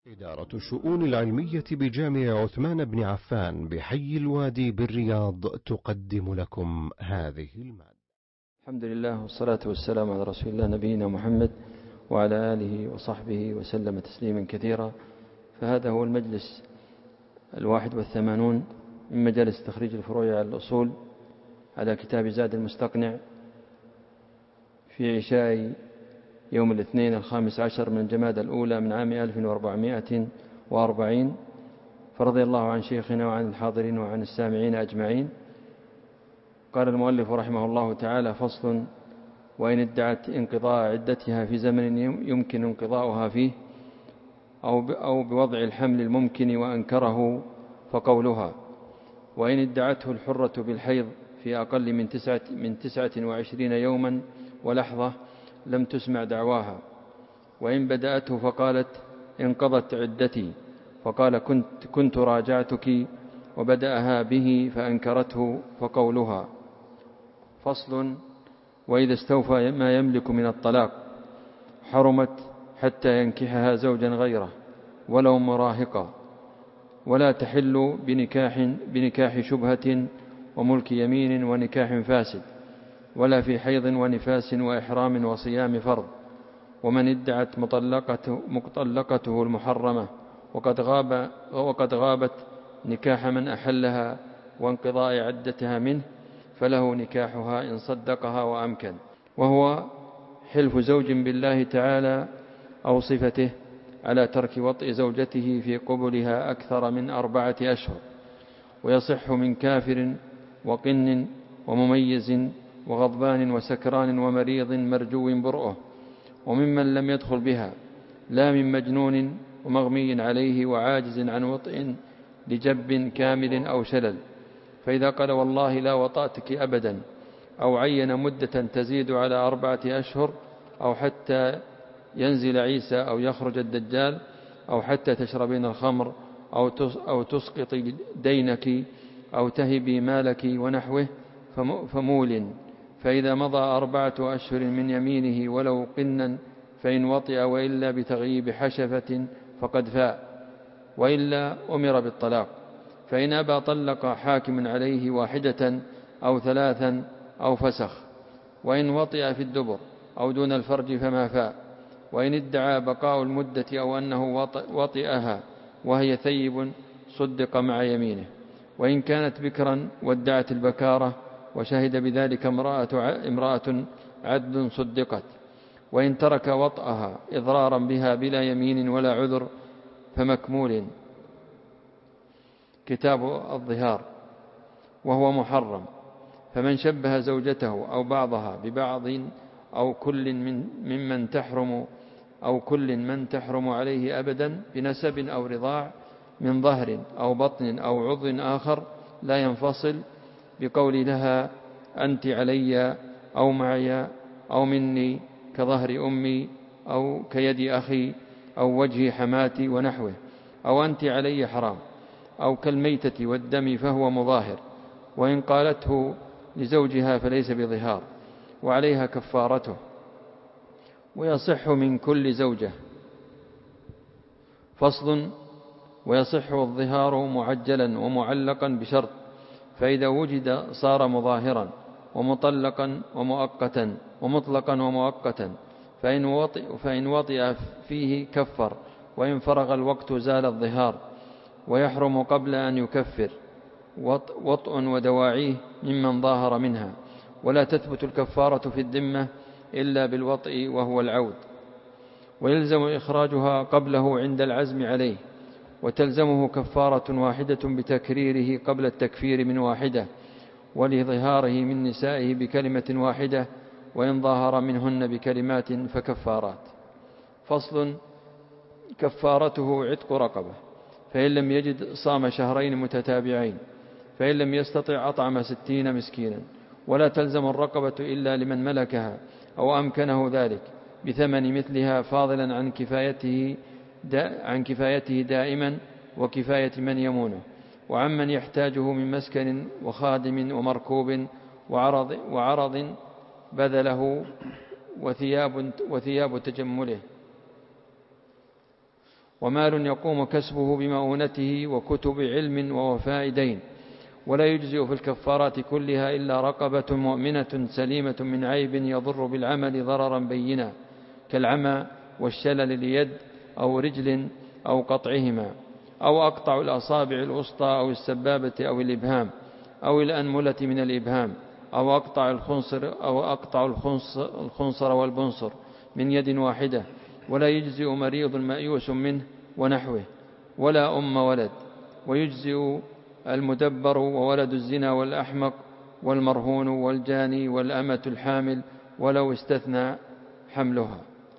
إدارة الشؤون العلمية بجامع عثمان بن عفان بحي الوادي بالرياض تقدم لكم هذه المادة. الحمد لله والصلاة والسلام على رسول الله نبينا محمد وعلى آله وصحبه وسلم تسليما كثيرا. فهذا هو المجلس 81 من مجالس تخريج الفروع على الأصول على كتاب زاد المستقنع في عشاء يوم الاثنين 15 من جمادى الأولى من عام 1440. فرضي الله عن شيخنا وعن الحاضرين وعن السامعين أجمعين. قال المؤلف رحمه الله تعالى: فصل: وإن ادعت انقضاء عدتها في زمن يمكن انقضاؤها فيه أو بوضع الحمل الممكن وأنكره فقولها. وإن ادعته الحرة بالحيض في أقل من 29 يوما ولحظة لم تسمع دعواها. وإن بدأته فقالت: انقضت عدتي، فقال: كنت راجعتك، وبدأها به فأنكرته فقولها. فصل: وإذا استوفى ما يملك من الطلاق حرمت حتى ينكحها زوجا غيره ولو مراهقا، ولا تحل بنكاح شبهة وملك يمين ونكاح فاسد، ولا في حيض ونفاس وإحرام وصيام فرض. ومن ادعت مطلقته المحرمة وقد غابت نكاح من أحلها وانقضاء عدتها منه فله نكاحها إن صدقها وأمكن، وهو حلف زوج بالله تعالى أو صفته على ترك وطئ زوجته في قبلها أكثر من 4 أشهر. ويصح من كافر وقن ومميز وغضبان وسكران ومريض مرجو برؤه، وممن لم يدخل بها، لا من مجنون ومغمي عليه وعاجز عن وطئ لجب كامل أو شلل. فإذا قال: والله لا وطأتك أبدا، أو عين مدة تزيد على 4 أشهر، أو حتى ينزل عيسى، أو يخرج الدجال، أو حتى تشربين الخمر، أو تسقط دينك، أو تهبي مالك ونحوه، فمول. فإذا مضى 4 أشهر من يمينه ولو قنا فإن وطئ، وإلا بتغييب حشفة فقد فاء، وإلا أمر بالطلاق. فإن أبى طلق حاكم عليه 1 أو 3 أو فسخ. وإن وطئ في الدبر أو دون الفرج فما فاء. وإن ادعى بقاء المدة أو أنه وطئها وهي ثيب صدق مع يمينه. وإن كانت بكرا وادعت البكارة وشهد بذلك امرأة عدل صدقت. وإن ترك وطئها إضرارا بها بلا يمين ولا عذر فمكمول. كتاب الظهار وهو محرم. فمن شبه زوجته أو بعضها ببعض أو كل من تحرم عليه أبدا بنسب أو رضاع من ظهر أو بطن أو عضو آخر لا ينفصل، بقول لها: أنت علي أو معي أو مني، كظهر أمي أو كيد أخي أو وجه حماتي ونحوه، أو أنت علي حرام، أو كالميتة والدم فهو مظاهر. وإن قالته لزوجها فليس بظهار، وعليها كفارته. ويصح من كل زوجة. فصل: ويصح الظهار معجلا ومعلقا بشرط: فإذا وجد صار مظاهرا ومطلقا ومطلقا ومؤقتا. فإن وطئ فيه كفر، وإن فرغ الوقت زال الظهار. ويحرم قبل أن يكفر وطء ودواعيه ممن ظاهر منها. ولا تثبت الكفارة في الذمة إلا بالوطء وهو العود. ويلزم إخراجها قبله عند العزم عليه. وتلزمه كفارة واحدة بتكريره قبل التكفير من 1، ولظهاره من نسائه بكلمة واحدة، وإن ظاهر منهن بكلمات فكفارات. فصل: كفارته عتق رقبة، فإن لم يجد صام 2 متتابعين، فإن لم يستطع أطعم 60 مسكينا. ولا تلزم الرقبة إلا لمن ملكها أو أمكنه ذلك بثمن مثلها، فاضلا عن كفايته دائما وكفاية من يمونه، وعمن يحتاجه من مسكن وخادم ومركوب وعرض بذله وثياب تجمله. ومال يقوم كسبه بمؤونته وكتب علم ووفاء دين. ولا يجزئ في الكفارات كلها إلا رقبة مؤمنة سليمة من عيب يضر بالعمل ضررا بينا، كالعمى والشلل اليد أو رجل أو قطعهما، أو أقطع الأصابع الوسطى أو السبابة أو الإبهام أو الأنملة من الإبهام، أو أقطع الخنصر والبنصر من يد واحدة. ولا يجزئ مريض مأيوس منه ونحوه، ولا ولد. ويجزئ المدبر وولد الزنا والأحمق والمرهون والجاني والأمة الحامل ولو استثنى حملها.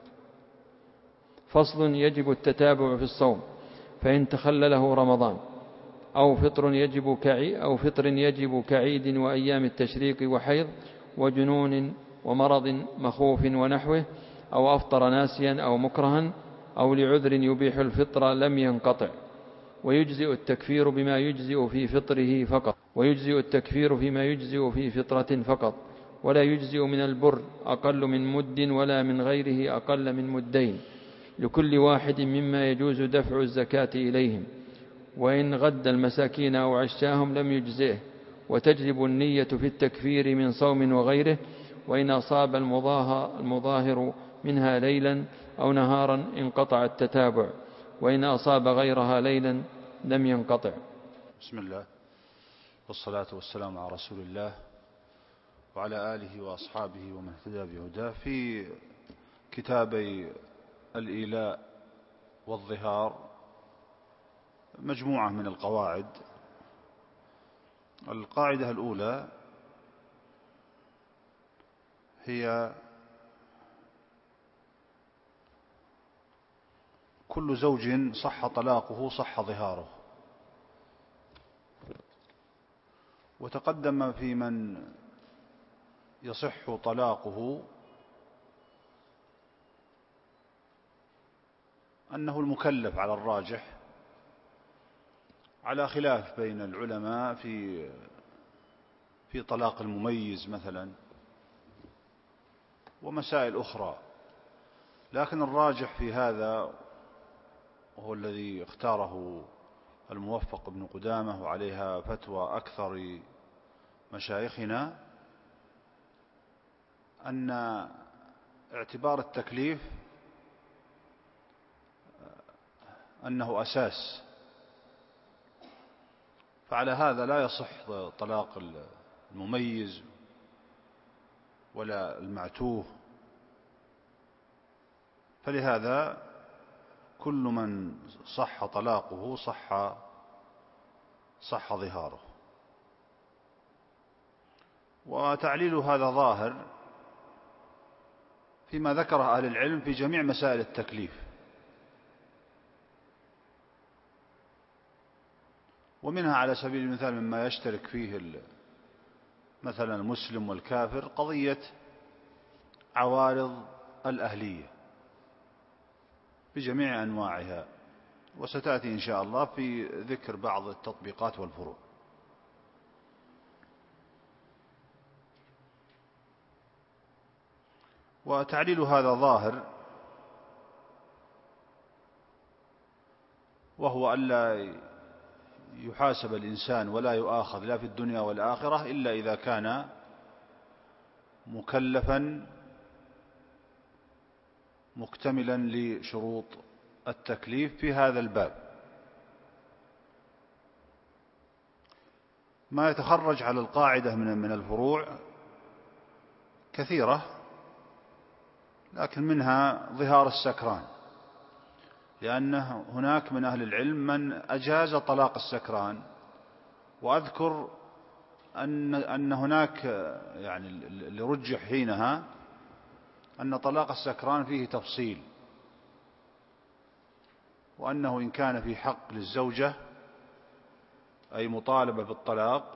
فصل. يجب التتابع في الصوم، فإن تخلله رمضان أو فطر يجب كعيد وأيام التشريق وحيض وجنون ومرض مخوف ونحوه، أو أفطر ناسيا أو مكرها أو لعذر يبيح الفطر لم ينقطع. ويجزئ التكفير بما يجزئ في فطره فقط، ويجزئ التكفير فيما يجزئ في فطرة فقط. ولا يجزئ من البر أقل من مد ولا من غيره أقل من مدين لكل واحد مما يجوز دفع الزكاة إليهم. وإن غد المساكين أو عشاهم لم يجزئه. وتجلب النية في التكفير من صوم وغيره، وإن أصاب المظاهر منها ليلا أو نهارا انقطع التتابع، وإن أصاب غيرها ليلا لم ينقطع. بسم الله والصلاة والسلام على رسول الله وعلى آله وأصحابه ومن اهتدى بهداه. في كتابي الإيلاء والظهار مجموعة من القواعد. القاعدة الأولى هي كل زوج صح طلاقه صح ظهاره. وتقدم في من يصح طلاقه أنه المكلف على الراجح، على خلاف بين العلماء في طلاق المميز مثلا ومسائل أخرى، لكن الراجح في هذا وهو الذي اختاره الموفق ابن قدامة وعليها فتوى أكثر مشايخنا، أن اعتبار التكليف أنه أساس. فعلى هذا لا يصح طلاق المميز ولا المعتوه. فلهذا كل من صح طلاقه صح ظهاره. وتعليل هذا ظاهر فيما ذكره أهل العلم في جميع مسائل التكليف، ومنها على سبيل المثال مما يشترك فيه مثلا المسلم والكافر قضية عوارض الأهلية بجميع أنواعها، وستأتي إن شاء الله في ذكر بعض التطبيقات والفروع. وتعليل هذا ظاهر، وهو ألا يحاسب الإنسان ولا يؤاخذ لا في الدنيا والآخرة إلا إذا كان مكلفا مكتملا لشروط التكليف في هذا الباب. ما يتخرج على القاعدة من الفروع كثيرة، لكن منها ظهار السكران، لأن هناك من أهل العلم من أجاز طلاق السكران. وأذكر أن هناك يعني اللي رجح حينها أن طلاق السكران فيه تفصيل، وأنه إن كان في حق للزوجة أي مطالبة بالطلاق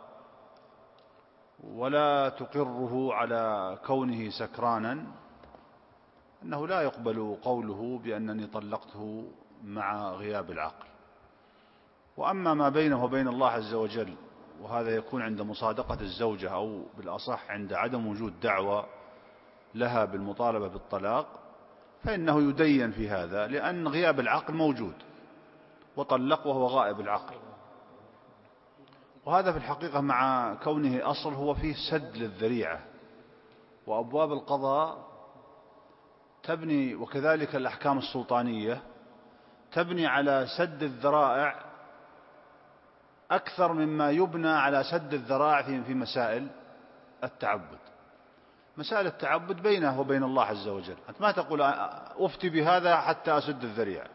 ولا تقره على كونه سكرانا، أنه لا يقبل قوله بأنني طلقته مع غياب العقل. وأما ما بينه وبين الله عز وجل، وهذا يكون عند مصادقة الزوجة أو بالأصح عند عدم وجود دعوة لها بالمطالبة بالطلاق، فإنه يدين في هذا، لأن غياب العقل موجود وطلق وهو غائب العقل. وهذا في الحقيقة مع كونه أصل هو فيه سد للذريعة، وأبواب القضاء تبني، وكذلك الأحكام السلطانية تبني على سد الذرائع أكثر مما يبنى على سد الذرائع في مسائل التعبد. مسائل التعبد بينه وبين الله عز وجل، أنت ما تقول أفتي بهذا حتى أسد الذريعة.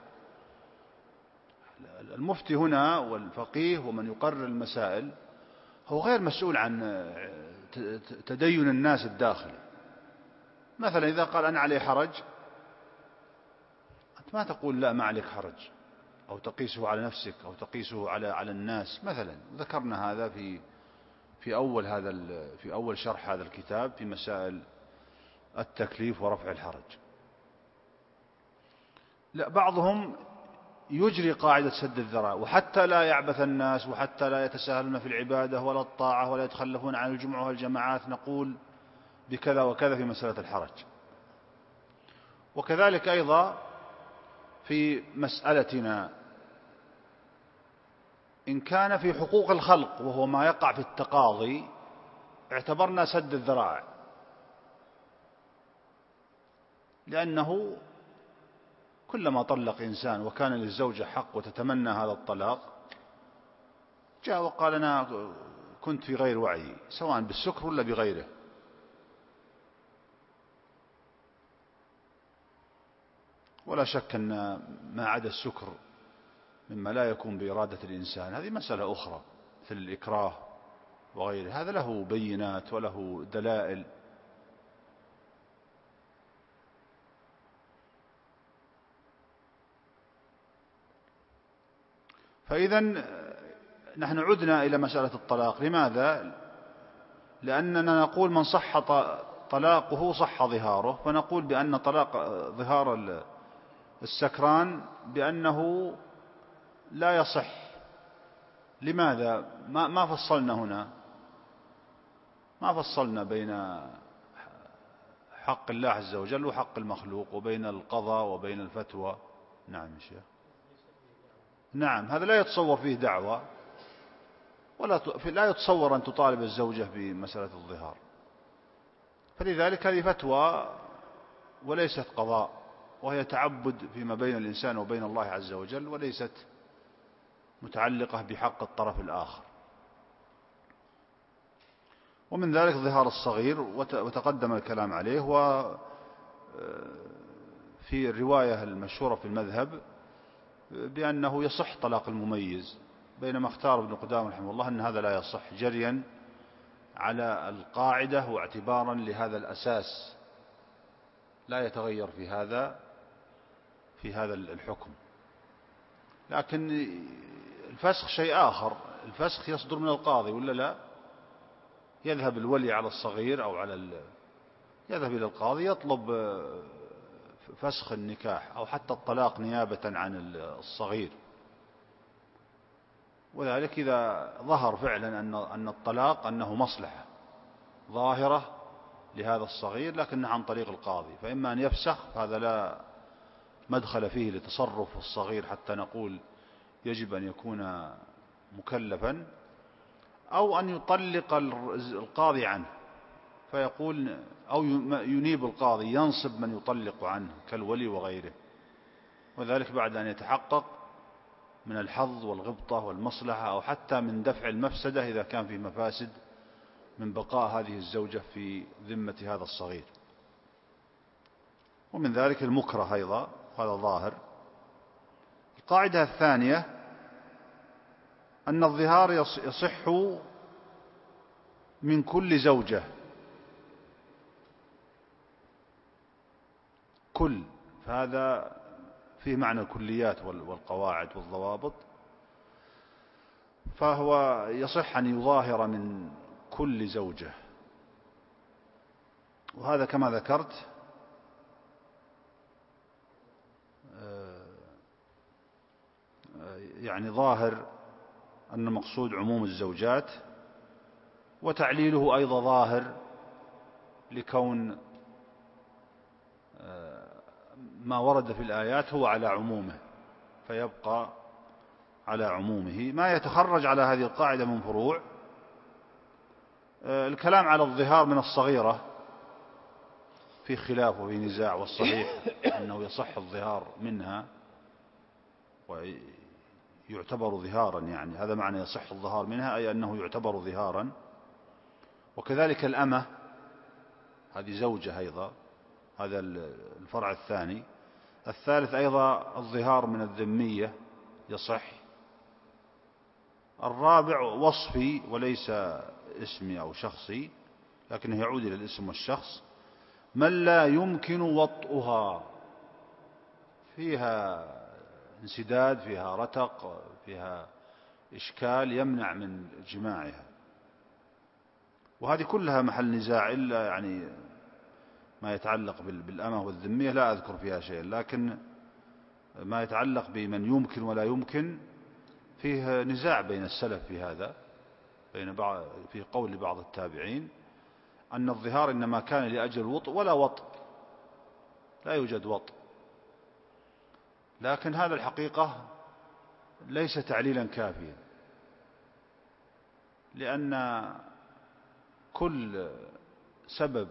المفتي هنا والفقيه ومن يقرر المسائل هو غير مسؤول عن تدين الناس الداخل. مثلا إذا قال أنا عليه حرج، أنت ما تقول لا ما عليك حرج، أو تقيسه على نفسك أو تقيسه على الناس. مثلا ذكرنا هذا في أول شرح هذا الكتاب في مسائل التكليف ورفع الحرج. لا، بعضهم يجري قاعدة سد الذرائع، وحتى لا يعبث الناس وحتى لا يتساهلون في العبادة ولا الطاعة ولا يتخلفون عن الجمعة والجماعات نقول بكذا وكذا في مسألة الحرج. وكذلك أيضا في مسألتنا إن كان في حقوق الخلق وهو ما يقع في التقاضي اعتبرنا سد الذرائع، لأنه كلما طلق إنسان وكان للزوجة حق وتتمنى هذا الطلاق جاء وقال أنا كنت في غير وعي، سواء بالسكر ولا بغيره، ولا شك أن ما عدا السكر مما لا يكون بإرادة الإنسان هذه مسألة أخرى مثل الإكراه وغيره، هذا له بينات وله دلائل. فإذا نحن عدنا إلى مسألة الطلاق. لماذا؟ لأننا نقول من صح طلاقه صح ظهاره، فنقول بأن طلاق ظهار السكران بأنه لا يصح. لماذا؟ ما فصلنا هنا، ما فصلنا بين حق الله عز وجل وحق المخلوق وبين القضاء وبين الفتوى. نعم يا شيخ، نعم، هذا لا يتصور فيه دعوة لا يتصور أن تطالب الزوجة بمسألة الظهار، فلذلك هذه فتوى وليست قضاء، وهي تعبد فيما بين الإنسان وبين الله عز وجل، وليست متعلقة بحق الطرف الآخر. ومن ذلك ظهار الصغير، وتقدم الكلام عليه. وفي الرواية المشهورة في المذهب بأنه يصح طلاق المميز، بينما اختار ابن قدامة رحمه الله أن هذا لا يصح، جريا على القاعدة واعتبارا لهذا الأساس لا يتغير في هذا الحكم. لكن الفسخ شيء آخر، الفسخ يصدر من القاضي ولا لا؟ يذهب الولي على الصغير أو يذهب إلى القاضي يطلب فسخ النكاح أو حتى الطلاق نيابة عن الصغير. وذلك إذا ظهر فعلا أن الطلاق أنه مصلحة ظاهرة لهذا الصغير لكنها عن طريق القاضي، فإما أن يفسخ، هذا لا مدخل فيه لتصرف الصغير حتى نقول يجب أن يكون مكلفا، أو أن يطلق القاضي عنه فيقول، أو ينيب القاضي ينصب من يطلق عنه كالولي وغيره، وذلك بعد أن يتحقق من الحظ والغبطة والمصلحة، أو حتى من دفع المفسدة إذا كان في مفاسد من بقاء هذه الزوجة في ذمة هذا الصغير. ومن ذلك المكره أيضا، هذا ظاهر. القاعدة الثانية أن الظهار يصح من كل زوجة، كل، فهذا فيه معنى الكليات والقواعد والضوابط، فهو يصح أن يظاهر من كل زوجة، وهذا كما ذكرت يعني ظاهر أن المقصود عموم الزوجات، وتعليله أيضا ظاهر لكون ما ورد في الآيات هو على عمومه، فيبقى على عمومه. ما يتخرج على هذه القاعدة من فروع الكلام على الظهار من الصغيرة في خلاف وفي نزاع، والصحيح أنه يصح الظهار منها ويعتبر ظهارا، يعني هذا معنى يصح الظهار منها، أي أنه يعتبر ظهارا. وكذلك الأمة، هذه زوجة أيضا، هذا الفرع الثاني. الثالث أيضا الظهار من الذمية يصح. الرابع وصفي وليس اسمي أو شخصي، لكنه يعود إلى الاسم والشخص، من لا يمكن وطئها، فيها انسداد، فيها رتق، فيها إشكال يمنع من جماعها. وهذه كلها محل نزاع، إلا يعني ما يتعلق بالأمة والذمية لا أذكر فيها شيء، لكن ما يتعلق بمن يمكن ولا يمكن فيه نزاع بين السلف في هذا، في قول بعض التابعين أن الظهار إنما كان لأجل الوطء ولا وطء، لا يوجد وطء. لكن هذا الحقيقة ليس تعليلا كافيا، لأن كل سبب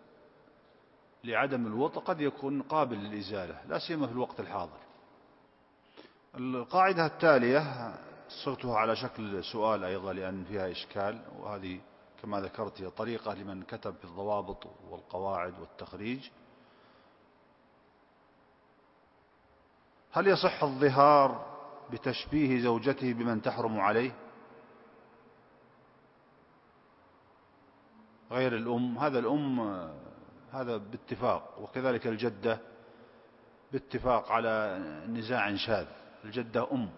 لعدم الوطء قد يكون قابل للإزالة، لا سيما في الوقت الحاضر. القاعدة التالية صغتها على شكل سؤال أيضا لأن فيها إشكال، وهذه كما ذكرت هي طريقة لمن كتب في الضوابط والقواعد والتخريج. هل يصح الظهار بتشبيه زوجته بمن تحرم عليه غير الأم؟ هذا الأم هذا باتفاق، وكذلك الجدة باتفاق على نزاع شاذ، الجدة أم.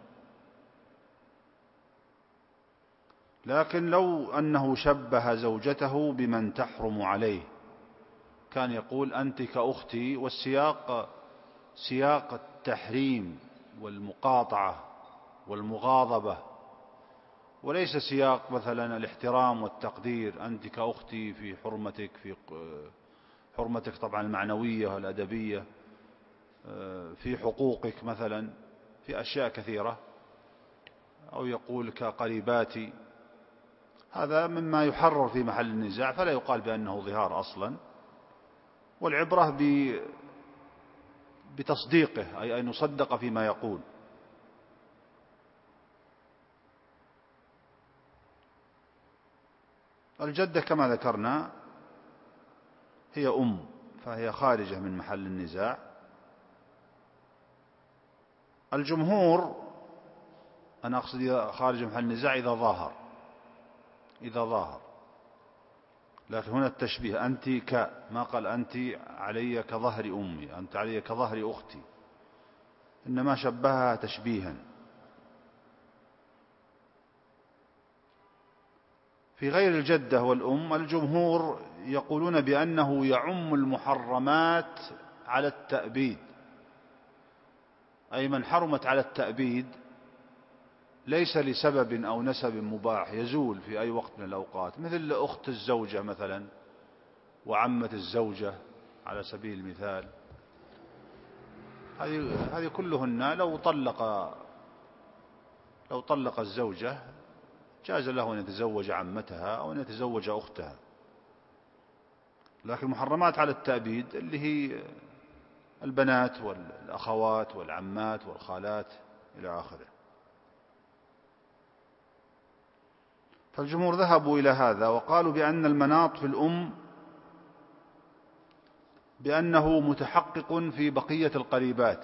لكن لو أنه شبه زوجته بمن تحرم عليه كان يقول أنت كأختي، والسياق سياق التحريم والمقاطعة والمغاضبة، وليس سياق مثلا الاحترام والتقدير، أنت كأختي في حرمتك، في حرمتك طبعا المعنوية والأدبية، في حقوقك مثلا، في أشياء كثيرة، أو يقول كقريباتي. هذا مما يحرر في محل النزاع، فلا يقال بأنه ظهار أصلا، والعبرة بتصديقه، أي أن يصدق فيما يقول. الجدة كما ذكرنا هي أم، فهي خارجة من محل النزاع. الجمهور، أنا أقصد خارج محل النزاع إذا ظاهر، لكن هنا التشبيه أنت ما قال أنت علي كظهر أمي، أنت علي كظهر أختي، إنما شبهها تشبيها. في غير الجدة والأم الجمهور يقولون بأنه يعم المحرمات على التأبيد، أي من حرمت على التأبيد ليس لسبب أو نسب مباح يزول في أي وقت من الأوقات، مثل أخت الزوجة مثلا وعمة الزوجة على سبيل المثال. هذه كلهن لو طلق الزوجة جاز له أن يتزوج عمتها أو أن يتزوج أختها. لكن محرمات على التأبيد اللي هي البنات والأخوات والعمات والخالات إلى آخره. فالجمهور ذهبوا إلى هذا وقالوا بأن المناط في الأم بأنه متحقق في بقية القريبات،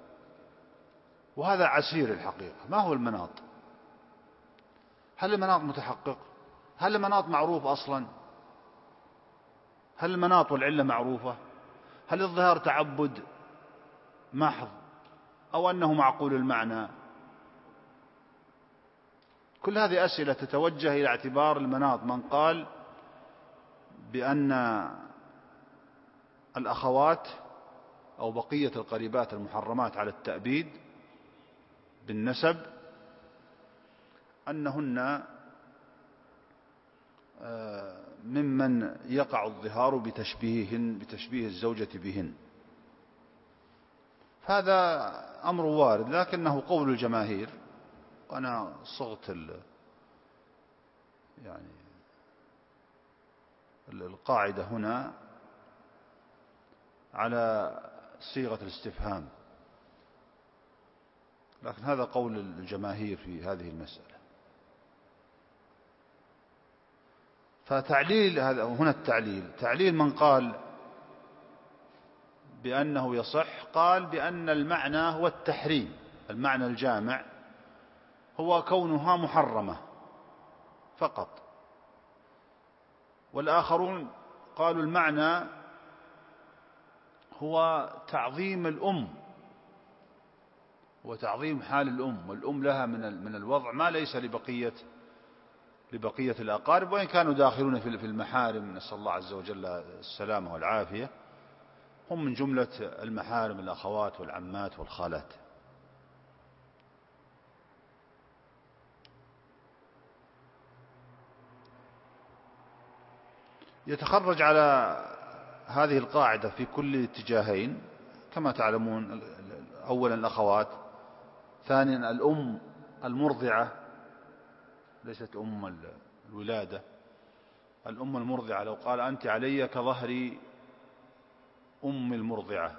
وهذا عسير الحقيقة. ما هو المناط؟ هل المناط متحقق؟ هل المناط معروف أصلا؟ هل المناط والعلة معروفة؟ هل الظهار تعبد محض أو أنه معقول المعنى؟ كل هذه أسئلة تتوجه إلى اعتبار المناط. من قال بأن الأخوات أو بقية القريبات المحرمات على التأبيد بالنسب أنهن ممن يقع الظهار بتشبيه الزوجة بهن، هذا أمر وارد، لكنه قول الجماهير وأنا صغت يعني القاعدة هنا على صيغة الاستفهام، لكن هذا قول الجماهير في هذه المسألة. فتعليل هذا هنا تعليل من قال بأنه يصح، قال بأن المعنى هو التحريم، المعنى الجامع هو كونها محرمة فقط. والآخرون قالوا المعنى هو تعظيم الأم وتعظيم حال الأم، والأم لها من الوضع ما ليس لبقية الأقارب، وإن كانوا داخلون في المحارم، نسأل الله عز وجل السلامة والعافية، هم من جملة المحارم الأخوات والعمات والخالات. يتخرج على هذه القاعدة في كل اتجاهين كما تعلمون: أولا الأخوات، ثانيا الأم المرضعة، ليست أم الولادة، الأم المرضعة، لو قال أنت علي كظهر أم المرضعة،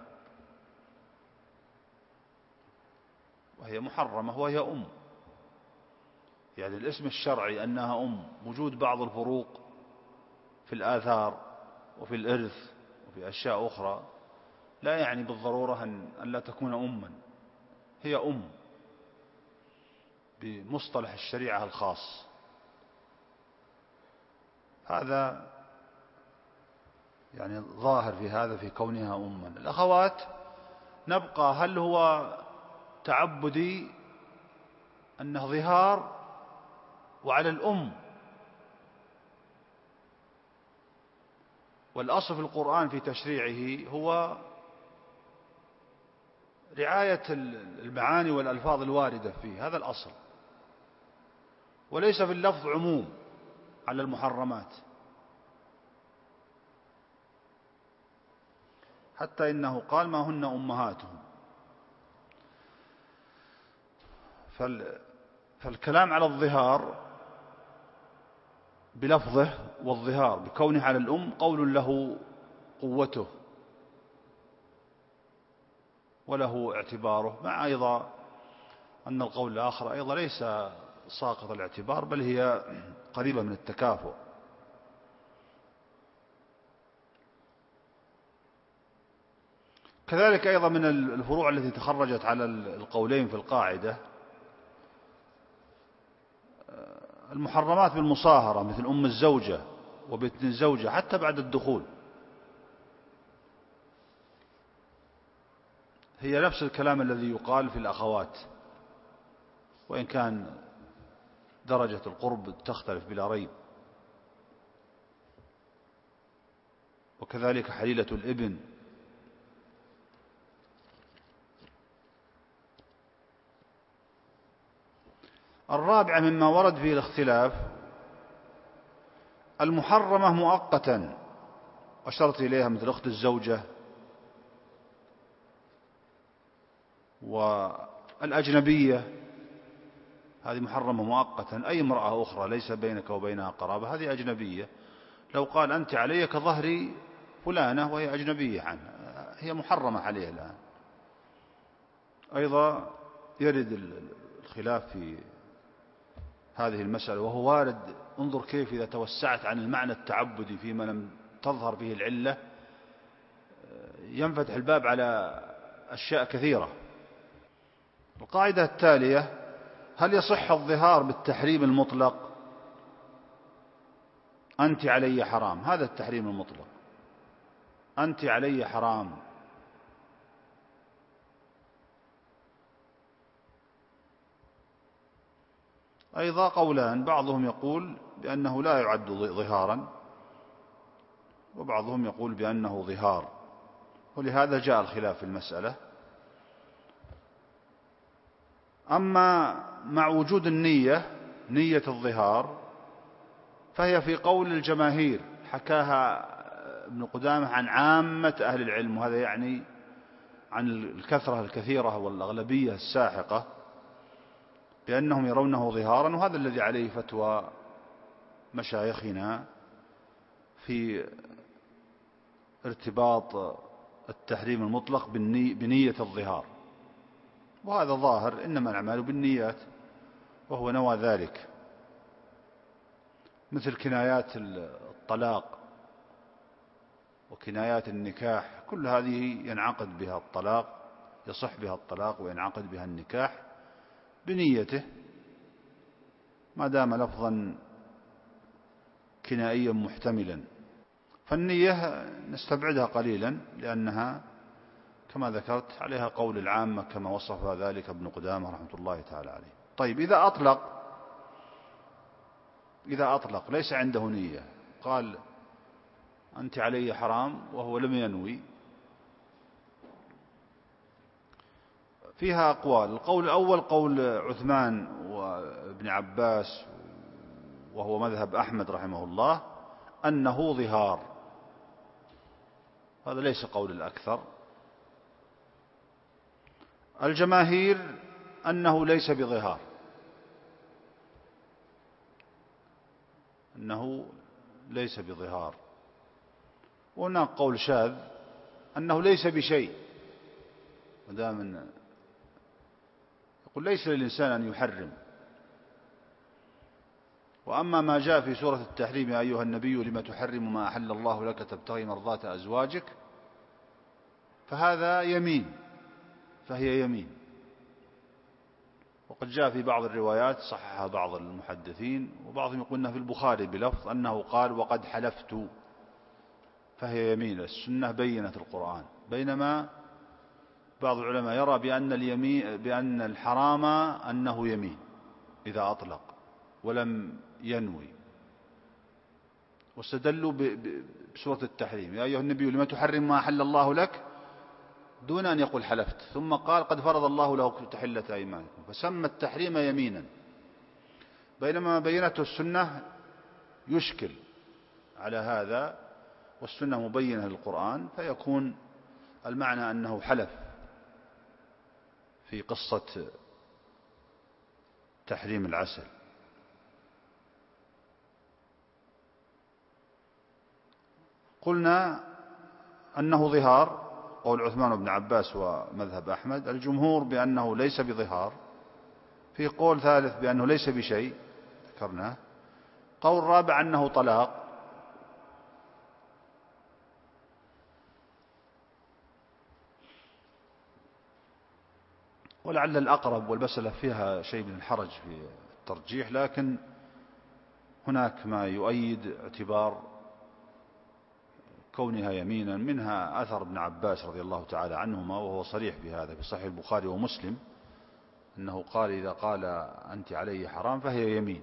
وهي محرمة وهي أم، يعني الاسم الشرعي أنها أم، وجود بعض الفروق في الآثار وفي الإرث وفي أشياء أخرى لا يعني بالضرورة أن لا تكون أما، هي أم بمصطلح الشريعة الخاص. هذا يعني ظاهر في هذا في كونها أما. الأخوات نبقى، هل هو تعبدي أنه ظهار وعلى الأم؟ والأصل في القرآن في تشريعه هو رعاية المعاني والألفاظ الواردة فيه، هذا الأصل، وليس في اللفظ عموم على المحرمات، حتى إنه قال ما هن أمهاتهم. فالكلام على الظهار بلفظه والظهار بكونه على الأم قول له قوته وله اعتباره، مع أيضا أن القول الآخر أيضا ليس ساقط الاعتبار، بل هي قريبة من التكافؤ. كذلك أيضا من الفروع التي تخرجت على القولين في القاعدة المحرمات بالمصاهرة، مثل أم الزوجة وبنت الزوجة حتى بعد الدخول، هي نفس الكلام الذي يقال في الأخوات، وإن كان درجة القرب تختلف بلا ريب. وكذلك حليلة الابن. الرابعة مما ورد فيه الاختلاف المحرمة مؤقتا، أشرت إليها مثل أخت الزوجة والأجنبية، هذه محرمة مؤقتا، أي امرأة أخرى ليس بينك وبينها قرابة هذه أجنبية، لو قال أنت علي كظهر فلانة وهي أجنبية عنها هي محرمة عليه الآن. أيضا يرد الخلاف في هذه المسألة، وهو وارد، انظر كيف إذا توسعت عن المعنى التعبدي فيما لم تظهر فيه العلة ينفتح الباب على أشياء كثيرة. القاعدة التالية: هل يصح الظهار بالتحريم المطلق؟ أنت علي حرام، هذا التحريم المطلق، أنت علي حرام. أيضا قولان، بعضهم يقول بأنه لا يعد ظهارا، وبعضهم يقول بأنه ظهار، ولهذا جاء الخلاف في المسألة. أما مع وجود النية، نية الظهار، فهي في قول الجماهير، حكاها ابن قدامة عن عامة أهل العلم، وهذا يعني عن الكثرة الكثيرة والأغلبية الساحقة، بأنهم يرونه ظهارا، وهذا الذي عليه فتوى مشايخنا في ارتباط التحريم المطلق بنية الظهار، وهذا ظاهر، إنما الأعمال بالنيات، وهو نوى ذلك، مثل كنايات الطلاق وكنايات النكاح، كل هذه ينعقد بها الطلاق، يصح بها الطلاق وينعقد بها النكاح بنيته، ما دام لفظا كنائيا محتملا. فالنية نستبعدها قليلا، لأنها كما ذكرت عليها قول العامة كما وصف ذلك ابن قدامة رحمة الله تعالى عليه. طيب، إذا أطلق ليس عنده نية، قال أنت علي حرام وهو لم ينوي، فيها أقوال. القول الأول قول عثمان وابن عباس، وهو مذهب أحمد رحمه الله، أنه ظهار، هذا ليس قول الأكثر. الجماهير أنه ليس بظهار، أنه ليس بظهار. وهناك قول شاذ أنه ليس بشيء، مدام يقول ليس للإنسان أن يحرم. وأما ما جاء في سورة التحريم يا أيها النبي لما تحرم ما أحل الله لك تبتغي مرضات أزواجك، فهذا يمين، فهي يمين. وقد جاء في بعض الروايات صححها بعض المحدثين، وبعضهم يقولنا في البخاري بلفظ أنه قال وقد حلفت، فهي يمين. السنة بينت القرآن، بينما بعض العلماء يرى بأن الحرام أنه يمين إذا أطلق ولم ينوي، واستدلوا بسورة التحريم يا أيها النبي لما تحرم ما أحل الله لك، دون أن يقول حلفت، ثم قال قد فرض الله له تحلة أيمانكم، فسمى التحريم يمينا، بينما ما بينته السنة يشكل على هذا، والسنة مبينة للقرآن، فيكون المعنى أنه حلف في قصة تحريم العسل. قلنا أنه ظهار، قول عثمان بن عباس ومذهب أحمد. الجمهور بأنه ليس بظهار. في قول ثالث بأنه ليس بشيء ذكرناه. قول رابع أنه طلاق. ولعل الأقرب، والمسألة فيها شيء من الحرج في الترجيح، لكن هناك ما يؤيد اعتبار كونها يمينا، منها أثر ابن عباس رضي الله تعالى عنهما، وهو صريح بهذا في صحيح البخاري ومسلم، أنه قال إذا قال أنت علي حرام فهي يمين.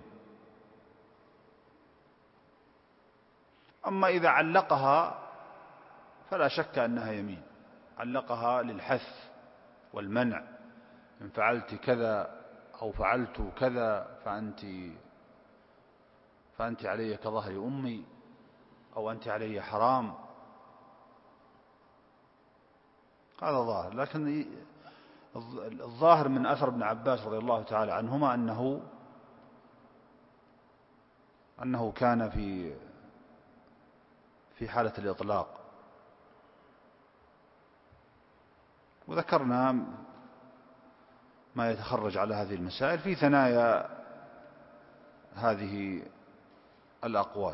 أما إذا علقها فلا شك أنها يمين، علقها للحث والمنع، إن فعلت كذا أو فعلت كذا فأنت علي كظهر أمي، أو أنت علي حرام، هذا ظاهر. لكن الظاهر من أثر ابن عباس رضي الله تعالى عنهما أنه كان في حالة الإطلاق. وذكرنا ما يتخرج على هذه المسائل في ثنايا هذه الأقوال.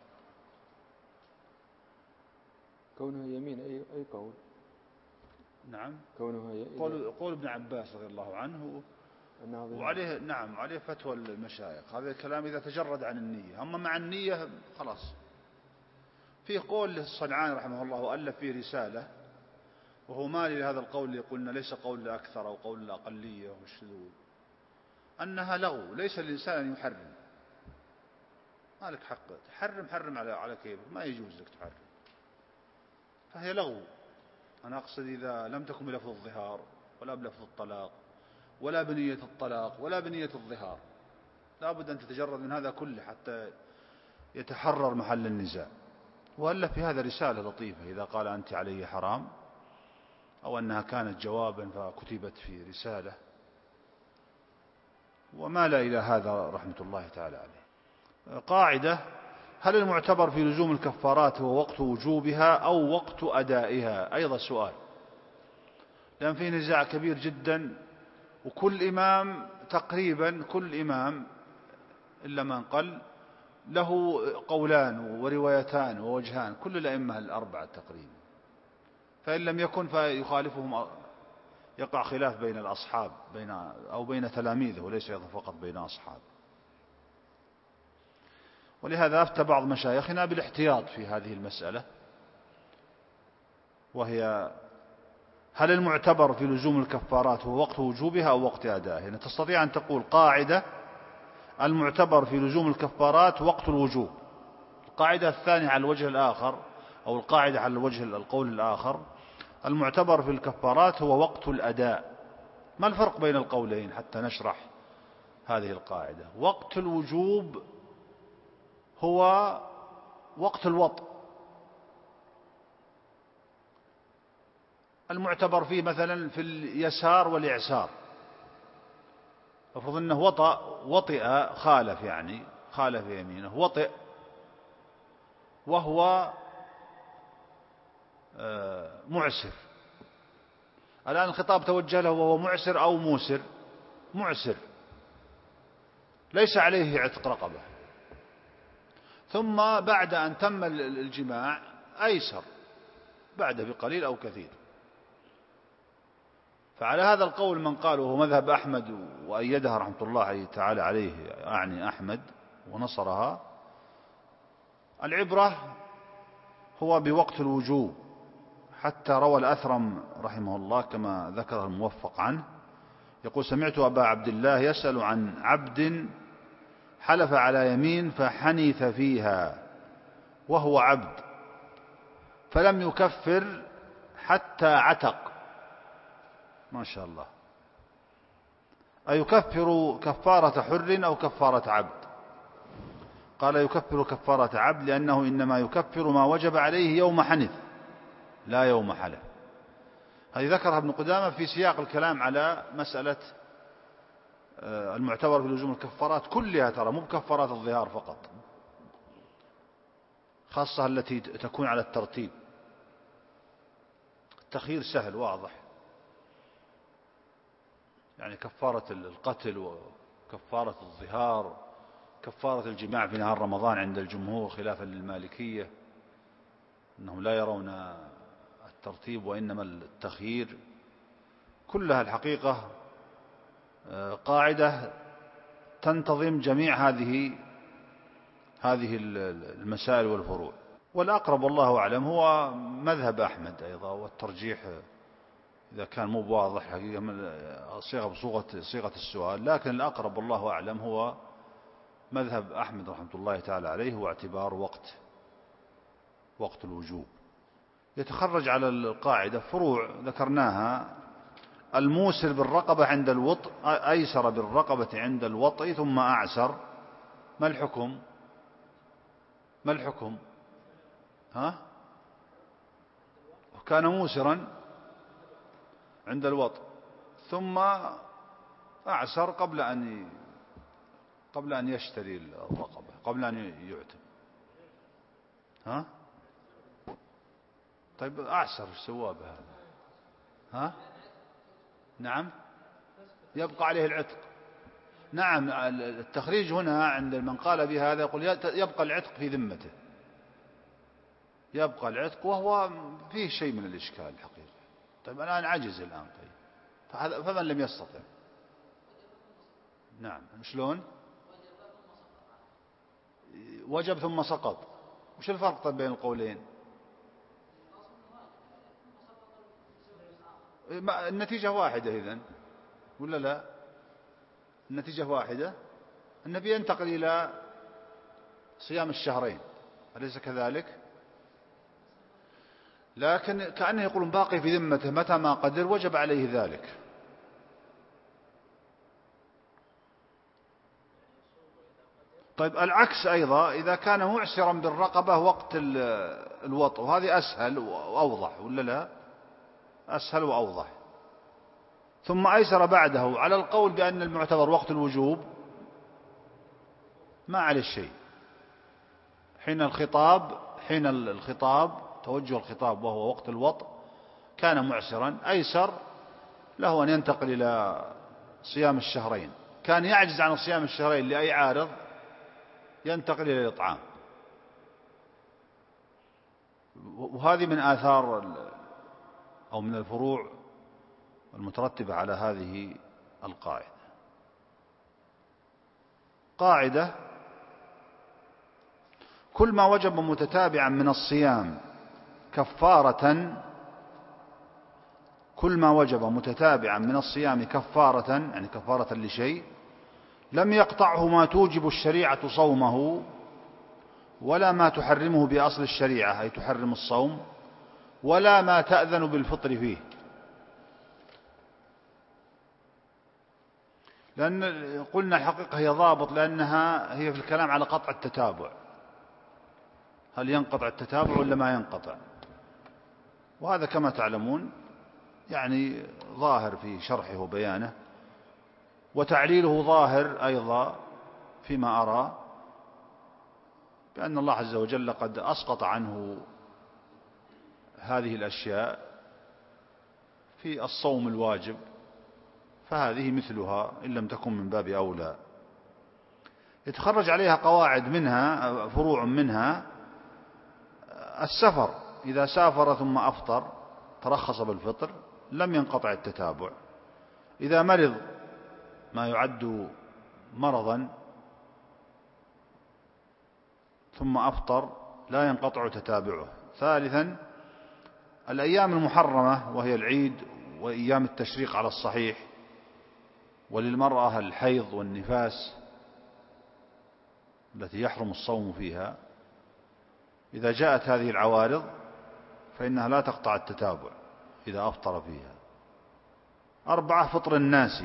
كونها يمين أي قول؟ نعم، كونها قول ابن عباس رضي الله عنه، وعليه نعم عليه فتوى المشايخ. هذا الكلام إذا تجرد عن النية، أما مع النية خلاص. فيه قول الصنعاني رحمه الله وألف فيه رسالة، وهو مالي لهذا القول اللي قلنا ليس قول الأكثر أو قول الأقلية والشذوذ، أنها لغو، ليس الإنسان أن يحرم، ما لك حق حرم على كيفك، ما يجوز لك تحرم، فهي لغو. أنا أقصد إذا لم تكن بلفظ الظهار ولا بلفظ الطلاق ولا بنية الطلاق ولا بنية الظهار، لا بد أن تتجرد من هذا كله حتى يتحرر محل النزاع. وألف في هذا رسالة لطيفة إذا قال أنت علي حرام، أو أنها كانت جوابا فكتبت في رسالة. ومال إلى هذا رحمة الله تعالى عليه. قاعدة: هل المعتبر في لزوم الكفارات هو وقت وجوبها أو وقت أدائها؟ أيضا سؤال، لأن فيه نزاع كبير جدا، وكل إمام تقريبا كل إمام إلا من قل له قولان وروايتان ووجهان، كل الأئمة الأربعة تقريبا، فإن لم يكن فيخالفهم، يقع خلاف بين الأصحاب أو بين تلاميذه، وليس فقط بين أصحاب. ولهذا أفتى بعض مشايخنا بالاحتياط في هذه المسألة، وهي: هل المعتبر في لزوم الكفارات هو وقت وجوبها أو وقت أدائها؟ يعني تستطيع أن تقول قاعدة: المعتبر في لزوم الكفارات وقت الوجوب. القاعدة الثانية على الوجه الآخر، أو القاعدة على الوجه القول الآخر: المعتبر في الكفارات هو وقت الأداء. ما الفرق بين القولين حتى نشرح هذه القاعدة؟ وقت الوجوب هو وقت الوطء، المعتبر فيه مثلا في اليسار والإعسار. افرض أنه وطئ خالف، يعني خالف يمينه، وطئ وهو معسر. الآن الخطاب توجه له وهو معسر أو موسر. معسر ليس عليه عتق رقبة، ثم بعد أن تم الجماع أيسر بعد بقليل أو كثير. فعلى هذا القول من قال، وهو مذهب أحمد وأيدها رحمة الله تعالى عليه، أعني أحمد ونصرها، العبرة هو بوقت الوجوب، حتى روى الأثرم رحمه الله كما ذكره الموفق عنه، يقول: سمعت أبا عبد الله يسأل عن عبد حلف على يمين فحنث فيها وهو عبد فلم يكفر حتى عتق. ما شاء الله. أيكفر كفارة حر أو كفارة عبد؟ قال: يكفر كفارة عبد، لأنه إنما يكفر ما وجب عليه يوم حنث لا يوم حلف. هذه ذكرها ابن قدامة في سياق الكلام على مسألة المعتبر في لزوم الكفارات كلها، ترى مو بكفارات الظهار فقط، خاصة التي تكون على الترتيب. التخيير سهل واضح، يعني كفارة القتل وكفارة الظهار، كفارة الجماع في نهار رمضان عند الجمهور خلافا للمالكية، أنهم لا يرون الترتيب وإنما التخيير. كلها الحقيقة قاعدة تنتظم جميع هذه المسائل والفروع. والأقرب والله أعلم هو مذهب أحمد أيضا، والترجيح إذا كان مو واضح حقيقة صيغة بصيغة السؤال، لكن الأقرب والله أعلم هو مذهب أحمد رحمة الله تعالى عليه، واعتبار وقت الوجوب. يتخرج على القاعدة فروع ذكرناها: الموسر بالرقبة عند الوطء، أيسر بالرقبة عند الوطء ثم أعسر، ما الحكم؟ كان موسرا عند الوطء ثم أعسر قبل أن يشتري الرقبة، قبل أن يعتق. طيب أعسر ايش سوى بهذا؟ نعم، يبقى عليه العتق. نعم، التخريج هنا عند من قال بهذا يقول يبقى العتق في ذمته، يبقى العتق، وهو فيه شيء من الإشكال الحقيقة. طيب الآن عجز الآن، طيب فمن لم يستطع؟ نعم، شلون؟ وجب ثم سقط. وش الفرق طيب بين القولين؟ النتيجة واحدة إذن ولا لا؟ النتيجة واحدة، النبي ينتقل إلى صيام الشهرين، أليس كذلك؟ لكن كأنه يقولون باقي في ذمته، متى ما قدر وجب عليه ذلك. طيب العكس أيضا، إذا كان معسرا بالرقبة وقت الوطء، وهذه أسهل وأوضح ولا لا؟ أسهل وأوضح. ثم أيسر بعده على القول بأن المعتبر وقت الوجوب ما عليه شيء. حين الخطاب توجه الخطاب وهو وقت الوطء كان معسرا، أيسر له أن ينتقل إلى صيام الشهرين. كان يعجز عن صيام الشهرين لأي عارض ينتقل إلى الإطعام. وهذه من آثار أو من الفروع المترتبة على هذه القاعدة. قاعدة: كل ما وجب متتابعا من الصيام كفارة، كل ما وجب متتابعا من الصيام كفارة، يعني كفارة لشيء، لم يقطعه ما توجب الشريعة صومه، ولا ما تحرمه بأصل الشريعة أي تحرم الصوم، ولا ما تأذن بالفطر فيه. لأن قلنا الحقيقة هي ضابط، لأنها هي في الكلام على قطع التتابع، هل ينقطع التتابع ولا ما ينقطع؟ وهذا كما تعلمون يعني ظاهر في شرحه وبيانه، وتعليله ظاهر أيضا فيما أرى، بأن الله عز وجل قد أسقط عنه هذه الأشياء في الصوم الواجب، فهذه مثلها إن لم تكن من باب أولى. يتخرج عليها قواعد، منها فروع، منها السفر، إذا سافر ثم أفطر ترخص بالفطر لم ينقطع التتابع. إذا مرض ما يعد مرضا ثم أفطر لا ينقطع تتابعه. ثالثا الأيام المحرمة وهي العيد وأيام التشريق على الصحيح، وللمرأة الحيض والنفاس التي يحرم الصوم فيها، إذا جاءت هذه العوارض فإنها لا تقطع التتابع إذا أفطر فيها. 4 فطر الناس،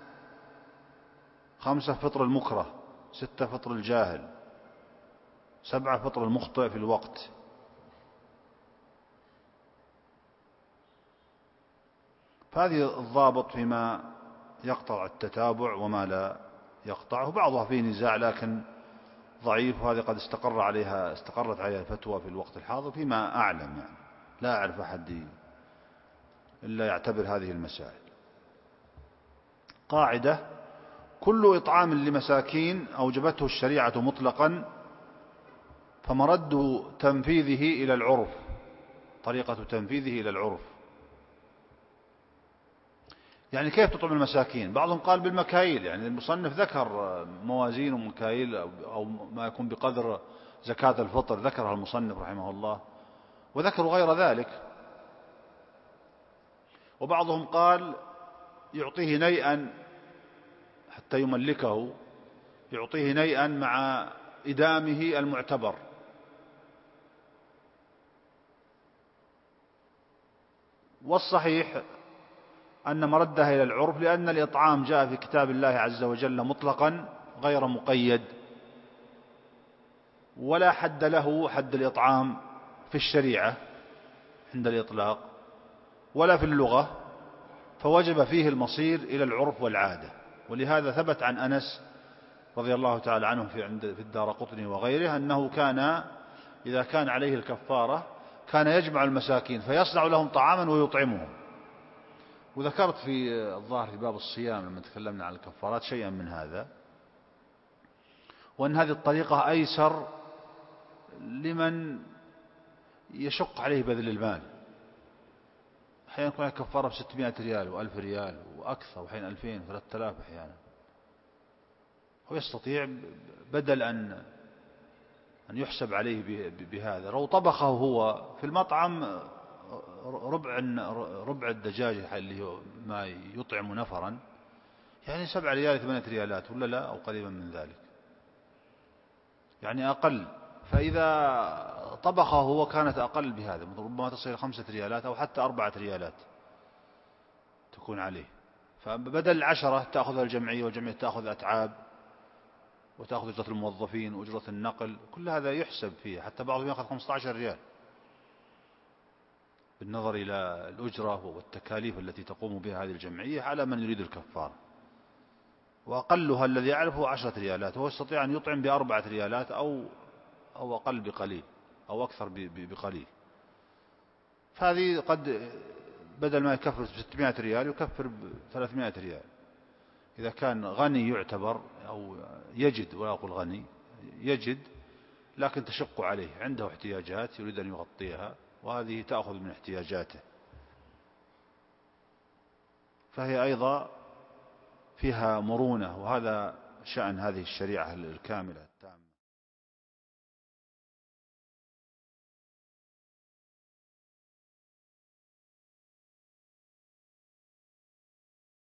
5 فطر المكره، 6 فطر الجاهل، 7 فطر المخطئ في الوقت. فهذه الضابط فيما يقطع التتابع وما لا يقطعه. بعضها فيه نزاع لكن ضعيف، وهذه قد استقرت عليها الفتوى في الوقت الحاضر فيما أعلم، يعني لا أعرف أحد إلا يعتبر هذه المسائل. قاعدة: كل إطعام لمساكين أوجبته الشريعة مطلقا فمرد تنفيذه إلى العرف، طريقة تنفيذه إلى العرف. يعني كيف تطعم المساكين؟ بعضهم قال بالمكاييل، يعني المصنف ذكر موازين ومكاييل أو ما يكون بقدر زكاة الفطر، ذكرها المصنف رحمه الله، وذكروا غير ذلك. وبعضهم قال يعطيه نيئا حتى يملكه، يعطيه نيئا مع إدامه المعتبر. والصحيح أن مردها إلى العرف، لأن الإطعام جاء في كتاب الله عز وجل مطلقا غير مقيد، ولا حد له حد الإطعام في الشريعة عند الإطلاق ولا في اللغة، فوجب فيه المصير إلى العرف والعادة. ولهذا ثبت عن أنس رضي الله تعالى عنه في الدارقطني وغيره أنه كان إذا كان عليه الكفارة كان يجمع المساكين فيصنع لهم طعاما ويطعمهم. وذكرت في الظاهر في باب الصيام لما تكلمنا عن الكفارات شيئا من هذا، وأن هذه الطريقة أيسر لمن يشق عليه بذل المال. أحيانا يكون كفارة ب600 ريال و1000 ريال وأكثر، وحين 2000 و3000 أحيانا، ويستطيع بدل أن يحسب عليه بهذا. لو طبخه هو في المطعم ربع الدجاج اللي هو ما يطعم نفرا، يعني 7 ريال 8 ريالات ولا لا، أو قريبا من ذلك، يعني أقل. فإذا طبخه هو كانت أقل بهذا، ربما تصل 5 ريالات أو حتى 4 ريالات تكون عليه. فبدل 10 تأخذها الجمعية، والجمعية تأخذ أتعاب وتأخذ أجرة الموظفين وأجرة النقل، كل هذا يحسب فيه، حتى بعضهم يأخذ 15 ريال. بالنظر إلى الأجرة والتكاليف التي تقوم بها هذه الجمعية على من يريد الكفارة. وأقلها الذي يعرفه 10 ريالات، وهو يستطيع أن يطعم ب4 ريالات أو أقل بقليل أو أكثر بقليل. فهذه قد بدل ما يكفر 600 ريال يكفر 300 ريال. إذا كان غني يعتبر أو يجد، ولا أقول غني، يجد لكن تشق عليه، عنده احتياجات يريد أن يغطيها، وهذه تأخذ من احتياجاته، فهي أيضا فيها مرونة. وهذا شأن هذه الشريعة الكاملة التامة.